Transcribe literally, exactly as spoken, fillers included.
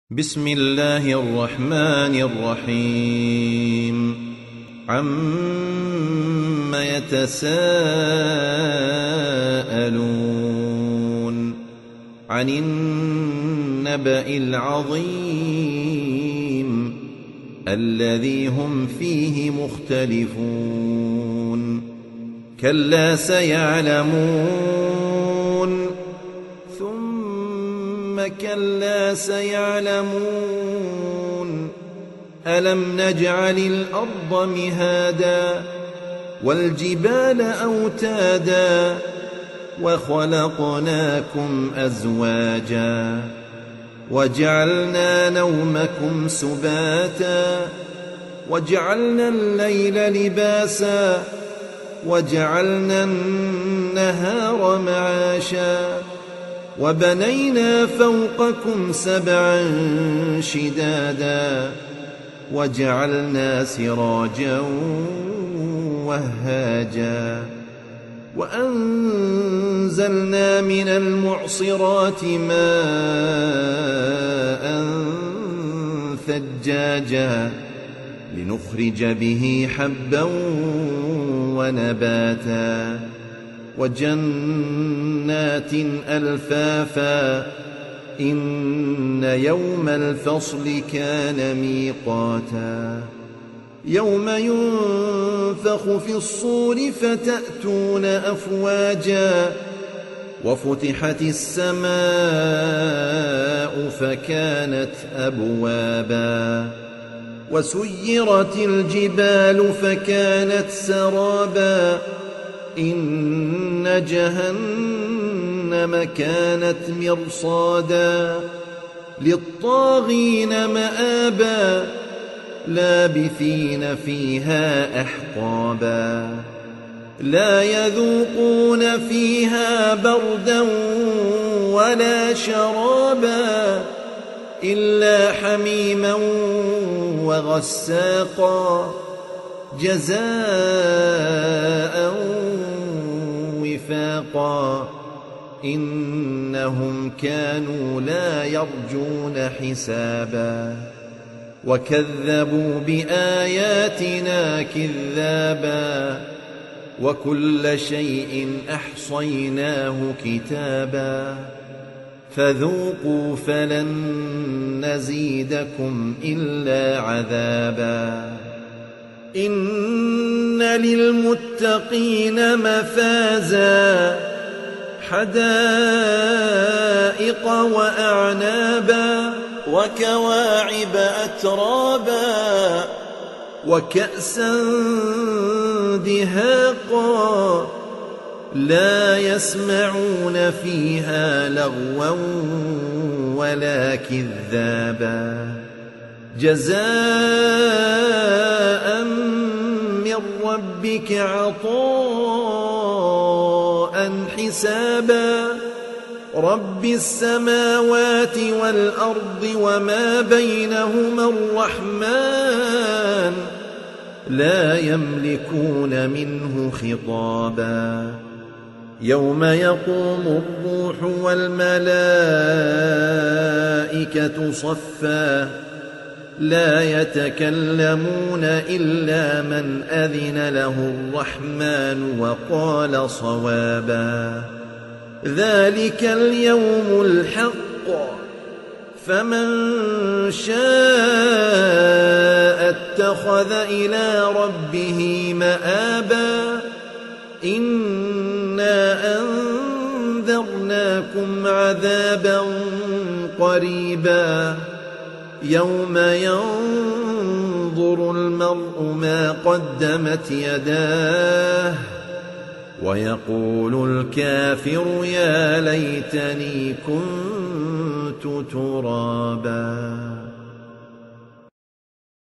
بسم الله الرحمن الرحيم عم يتساءلون عن النبأ العظيم الذي هم فيه مختلفون كلا سيعلمون ثم كلا سيعلمون ألم نجعل الأرض مهادا والجبال أوتادا وخلقناكم أزواجا وجعلنا نومكم سباتا وجعلنا الليل لباسا وجعلنا النهار معاشا وبنينا فوقكم سبعا شدادا وجعلنا سراجا وهاجا وأنزلنا من المعصرات ماء ثجاجا لنخرج به حبا ونباتا وجنات ألفافا إن يوم الفصل كان ميقاتا يوم ينفخ في الصور فتأتون أفواجا وفتحت السماء فكانت أبوابا وسيرت الجبال فكانت سرابا إن جهنم كانت مرصادا للطاغين مآبا لابثين فيها أحقابا لا يذوقون فيها بردا ولا شرابا إلا حميما وغساقا جزاء وفاقا إنهم كانوا لا يرجون حسابا وكذبوا بآياتنا كذابا وكل شيء أحصيناه كتابا فذوقوا فلن نزيدكم إلا عذابا إن للمتقين مفازا حدائق وأعنابا وكواعب أترابا وكأسا دهاقا لا يسمعون فيها لغوا ولا كذابا جزاء من ربك عطاء حسابا رب السماوات والأرض وما بينهما الرحمن لا يملكون منه خطابا يوم يقوم الروح والملائكة صفا لا يتكلمون إلا من أذن له الرحمن وقال صوابا ذلك اليوم الحق فمن شاء اتخذ إلى ربه مآبا إنا أنذرناكم عذابا قريبا يوم ينظر المرء ما قدمت يداه ويقول الكافر يا ليتني كنت ترابا.